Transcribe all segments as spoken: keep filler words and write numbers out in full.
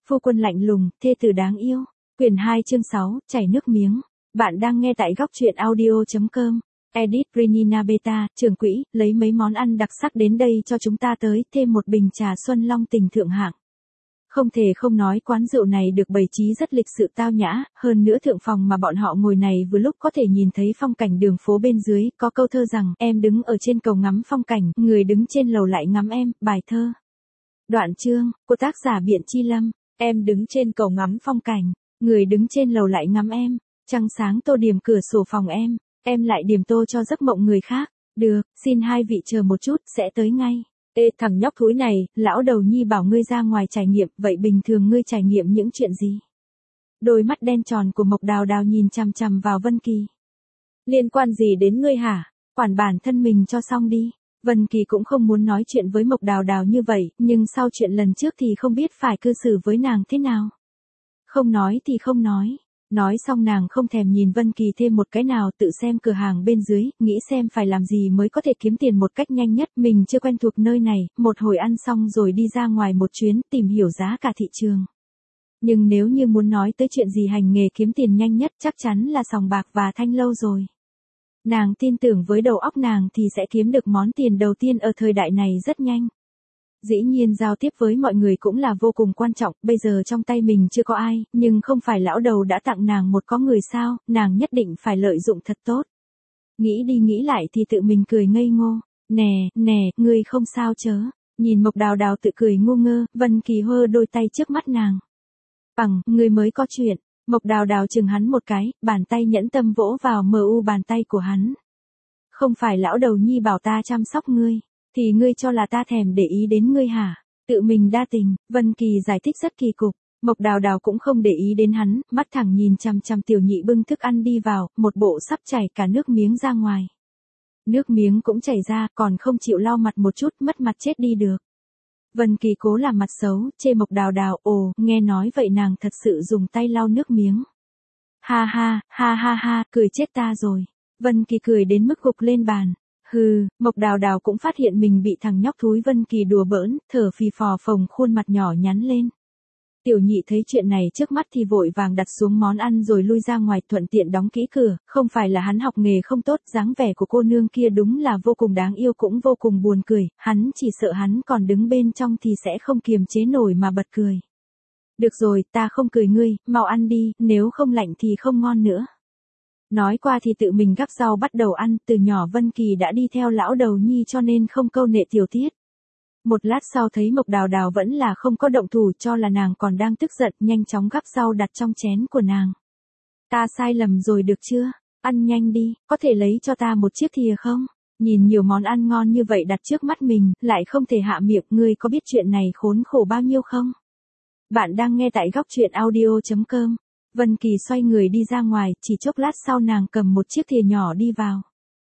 Phu quân lạnh lùng, thê tử đáng yêu. Quyển hai chương sáu, chảy nước miếng. Bạn đang nghe tại góc truyện audio chấm com. Edit Renina Beta, trưởng quỹ, lấy mấy món ăn đặc sắc đến đây cho chúng ta tới, thêm một bình trà xuân long tình thượng hạng. Không thể không nói quán rượu này được bày trí rất lịch sự tao nhã, hơn nữa thượng phòng mà bọn họ ngồi này vừa lúc có thể nhìn thấy phong cảnh đường phố bên dưới, có câu thơ rằng, em đứng ở trên cầu ngắm phong cảnh, người đứng trên lầu lại ngắm em, bài thơ. Đoạn chương, của tác giả Biện Chi Lâm, em đứng trên cầu ngắm phong cảnh, người đứng trên lầu lại ngắm em, trăng sáng tô điểm cửa sổ phòng em, em lại điểm tô cho giấc mộng người khác, được, xin hai vị chờ một chút, sẽ tới ngay. Ê thằng nhóc thúi này, lão đầu nhi bảo ngươi ra ngoài trải nghiệm, vậy bình thường ngươi trải nghiệm những chuyện gì? Đôi mắt đen tròn của Mộc Đào Đào nhìn chằm chằm vào Vân Kỳ. Liên quan gì đến ngươi hả? Quản bản thân mình cho xong đi. Vân Kỳ cũng không muốn nói chuyện với Mộc Đào Đào như vậy, nhưng sau chuyện lần trước thì không biết phải cư xử với nàng thế nào. Không nói thì không nói. Nói xong nàng không thèm nhìn Vân Kỳ thêm một cái nào, tự xem cửa hàng bên dưới, nghĩ xem phải làm gì mới có thể kiếm tiền một cách nhanh nhất, mình chưa quen thuộc nơi này, một hồi ăn xong rồi đi ra ngoài một chuyến, tìm hiểu giá cả thị trường. Nhưng nếu như muốn nói tới chuyện gì hành nghề kiếm tiền nhanh nhất chắc chắn là sòng bạc và thanh lâu rồi. Nàng tin tưởng với đầu óc nàng thì sẽ kiếm được món tiền đầu tiên ở thời đại này rất nhanh. Dĩ nhiên giao tiếp với mọi người cũng là vô cùng quan trọng, bây giờ trong tay mình chưa có ai, nhưng không phải lão đầu đã tặng nàng một có người sao, nàng nhất định phải lợi dụng thật tốt. Nghĩ đi nghĩ lại thì tự mình cười ngây ngô, nè, nè, ngươi không sao chớ, nhìn Mộc Đào Đào tự cười ngu ngơ, Vân Kỳ hơ đôi tay trước mắt nàng. Bằng, ngươi mới có chuyện, Mộc Đào Đào chừng hắn một cái, bàn tay nhẫn tâm vỗ vào mờ u bàn tay của hắn. Không phải lão đầu nhi bảo ta chăm sóc ngươi. Thì ngươi cho là ta thèm để ý đến ngươi hả? Tự mình đa tình, Vân Kỳ giải thích rất kỳ cục. Mộc Đào Đào cũng không để ý đến hắn, mắt thẳng nhìn chằm chằm Tiểu Nhị bưng thức ăn đi vào, một bộ sắp chảy cả nước miếng ra ngoài. Nước miếng cũng chảy ra, còn không chịu lau mặt một chút, mất mặt chết đi được. Vân Kỳ cố làm mặt xấu, chê Mộc Đào Đào, ồ, nghe nói vậy nàng thật sự dùng tay lau nước miếng. Ha ha, ha ha ha, cười chết ta rồi. Vân Kỳ cười đến mức gục lên bàn. Hừ, Mộc Đào Đào cũng phát hiện mình bị thằng nhóc thúi Vân Kỳ đùa bỡn, thở phì phò phồng khuôn mặt nhỏ nhắn lên. Tiểu Nhị thấy chuyện này trước mắt thì vội vàng đặt xuống món ăn rồi lui ra ngoài, thuận tiện đóng kỹ cửa, không phải là hắn học nghề không tốt, dáng vẻ của cô nương kia đúng là vô cùng đáng yêu cũng vô cùng buồn cười, hắn chỉ sợ hắn còn đứng bên trong thì sẽ không kiềm chế nổi mà bật cười. Được rồi, ta không cười ngươi, mau ăn đi, nếu không lạnh thì không ngon nữa. Nói qua thì tự mình gắp rau bắt đầu ăn, từ nhỏ Vân Kỳ đã đi theo lão đầu nhi cho nên không câu nệ tiểu tiết. Một lát sau thấy Mộc Đào Đào vẫn là không có động thủ, cho là nàng còn đang tức giận, nhanh chóng gắp rau đặt trong chén của nàng. Ta sai lầm rồi được chưa? Ăn nhanh đi, có thể lấy cho ta một chiếc thìa không? Nhìn nhiều món ăn ngon như vậy đặt trước mắt mình, lại không thể hạ miệng, ngươi có biết chuyện này khốn khổ bao nhiêu không? Bạn đang nghe tại góc truyện audio chấm com. Vân Kỳ xoay người đi ra ngoài, chỉ chốc lát sau nàng cầm một chiếc thìa nhỏ đi vào.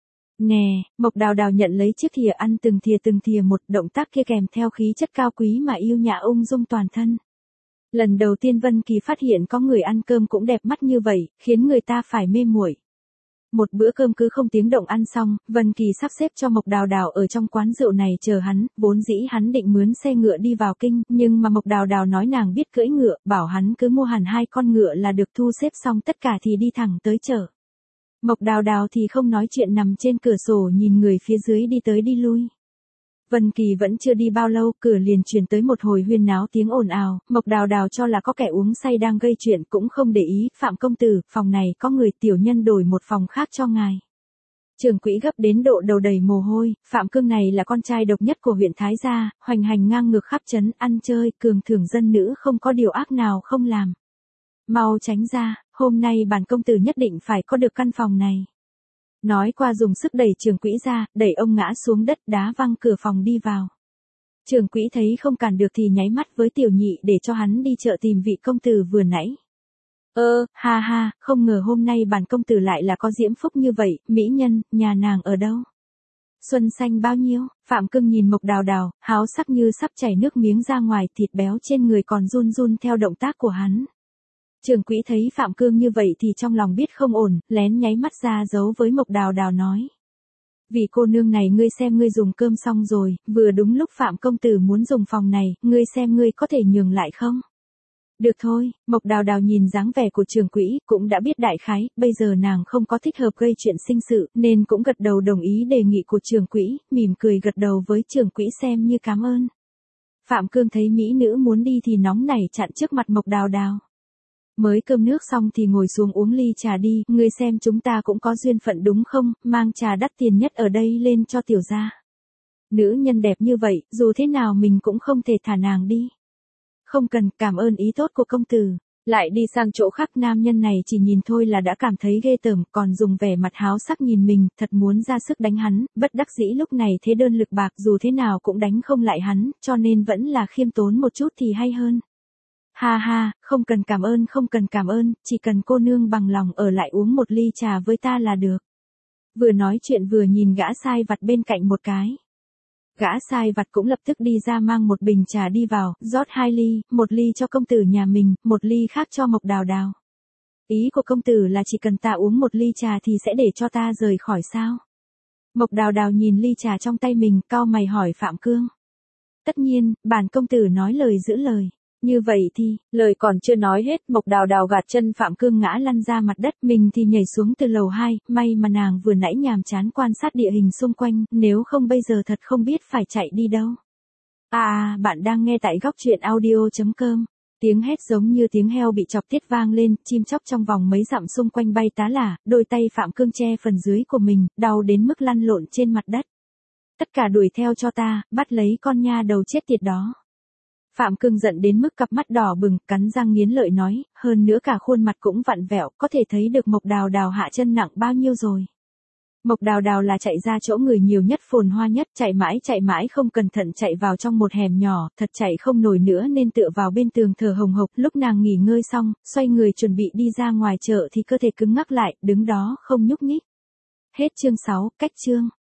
Nè, Mộc Đào Đào nhận lấy chiếc thìa ăn từng thìa từng thìa một, động tác kia kèm theo khí chất cao quý mà yêu nhã ung dung toàn thân. Lần đầu tiên Vân Kỳ phát hiện có người ăn cơm cũng đẹp mắt như vậy, khiến người ta phải mê muội. Một bữa cơm cứ không tiếng động ăn xong, Vân Kỳ sắp xếp cho Mộc Đào Đào ở trong quán rượu này chờ hắn, vốn dĩ hắn định mướn xe ngựa đi vào kinh, nhưng mà Mộc Đào Đào nói nàng biết cưỡi ngựa, bảo hắn cứ mua hẳn hai con ngựa là được, thu xếp xong tất cả thì đi thẳng tới chợ. Mộc Đào Đào thì không nói chuyện nằm trên cửa sổ nhìn người phía dưới đi tới đi lui. Vân Kỳ vẫn chưa đi bao lâu, cửa liền truyền tới một hồi huyên náo tiếng ồn ào, Mộc Đào Đào cho là có kẻ uống say đang gây chuyện cũng không để ý, Phạm công tử, phòng này có người, tiểu nhân đổi một phòng khác cho ngài. Trưởng quỹ gấp đến độ đầu đầy mồ hôi, Phạm Cương này là con trai độc nhất của huyện Thái gia, hoành hành ngang ngược khắp trấn, ăn chơi, cường thưởng dân nữ, không có điều ác nào không làm. Mau tránh ra, hôm nay bản công tử nhất định phải có được căn phòng này. Nói qua dùng sức đẩy trưởng quỹ ra, đẩy ông ngã xuống đất, đá văng cửa phòng đi vào. Trưởng quỹ thấy không cản được thì nháy mắt với Tiểu Nhị để cho hắn đi chợ tìm vị công tử vừa nãy. Ơ, ha ha, không ngờ hôm nay bản công tử lại là có diễm phúc như vậy, mỹ nhân, nhà nàng ở đâu? Xuân xanh bao nhiêu? Phạm Cương nhìn Mộc Đào Đào, háo sắc như sắp chảy nước miếng ra ngoài, thịt béo trên người còn run run theo động tác của hắn. Trưởng quỹ thấy Phạm Cương như vậy thì trong lòng biết không ổn, lén nháy mắt ra giấu với Mộc Đào Đào nói. Vì cô nương này ngươi xem ngươi dùng cơm xong rồi, vừa đúng lúc Phạm công tử muốn dùng phòng này, ngươi xem ngươi có thể nhường lại không? Được thôi, Mộc Đào Đào nhìn dáng vẻ của Trường Quỹ, cũng đã biết đại khái, bây giờ nàng không có thích hợp gây chuyện sinh sự, nên cũng gật đầu đồng ý đề nghị của Trường Quỹ, mỉm cười gật đầu với Trường Quỹ xem như cảm ơn. Phạm Cương thấy mỹ nữ muốn đi thì nóng nảy chặn trước mặt Mộc Đào Đào. Mới cơm nước xong thì ngồi xuống uống ly trà đi, ngươi xem chúng ta cũng có duyên phận đúng không, mang trà đắt tiền nhất ở đây lên cho tiểu gia. Nữ nhân đẹp như vậy, dù thế nào mình cũng không thể thả nàng đi. Không cần, cảm ơn ý tốt của công tử. Lại đi sang chỗ khác, nam nhân này chỉ nhìn thôi là đã cảm thấy ghê tởm, còn dùng vẻ mặt háo sắc nhìn mình, thật muốn ra sức đánh hắn, bất đắc dĩ lúc này thế đơn lực bạc dù thế nào cũng đánh không lại hắn, cho nên vẫn là khiêm tốn một chút thì hay hơn. Ha ha, không cần cảm ơn không cần cảm ơn, chỉ cần cô nương bằng lòng ở lại uống một ly trà với ta là được. Vừa nói chuyện vừa nhìn gã sai vặt bên cạnh một cái. Gã sai vặt cũng lập tức đi ra mang một bình trà đi vào, rót hai ly, một ly cho công tử nhà mình, một ly khác cho Mộc Đào Đào. Ý của công tử là chỉ cần ta uống một ly trà thì sẽ để cho ta rời khỏi sao? Mộc Đào Đào nhìn ly trà trong tay mình, cau mày hỏi Phạm Cương. Tất nhiên, bản công tử nói lời giữ lời. Như vậy thì, lời còn chưa nói hết, Mộc Đào Đào gạt chân Phạm Cương ngã lăn ra mặt đất, mình thì nhảy xuống từ lầu hai, may mà nàng vừa nãy nhàm chán quan sát địa hình xung quanh, nếu không bây giờ thật không biết phải chạy đi đâu. À, à bạn đang nghe tại góc truyện audio chấm com. Tiếng hét giống như tiếng heo bị chọc tiết vang lên, chim chóc trong vòng mấy dặm xung quanh bay tá lả, đôi tay Phạm Cương che phần dưới của mình, đau đến mức lăn lộn trên mặt đất. Tất cả đuổi theo cho ta, bắt lấy con nha đầu chết tiệt đó. Phạm Cương giận đến mức cặp mắt đỏ bừng, cắn răng nghiến lợi nói, hơn nữa cả khuôn mặt cũng vặn vẹo, có thể thấy được Mộc Đào Đào hạ chân nặng bao nhiêu rồi. Mộc Đào Đào là chạy ra chỗ người nhiều nhất phồn hoa nhất, chạy mãi chạy mãi không cẩn thận chạy vào trong một hẻm nhỏ, thật chạy không nổi nữa nên tựa vào bên tường thở hồng hộc, lúc nàng nghỉ ngơi xong, xoay người chuẩn bị đi ra ngoài chợ thì cơ thể cứng ngắc lại, đứng đó không nhúc nhích. Hết chương sáu, cách chương.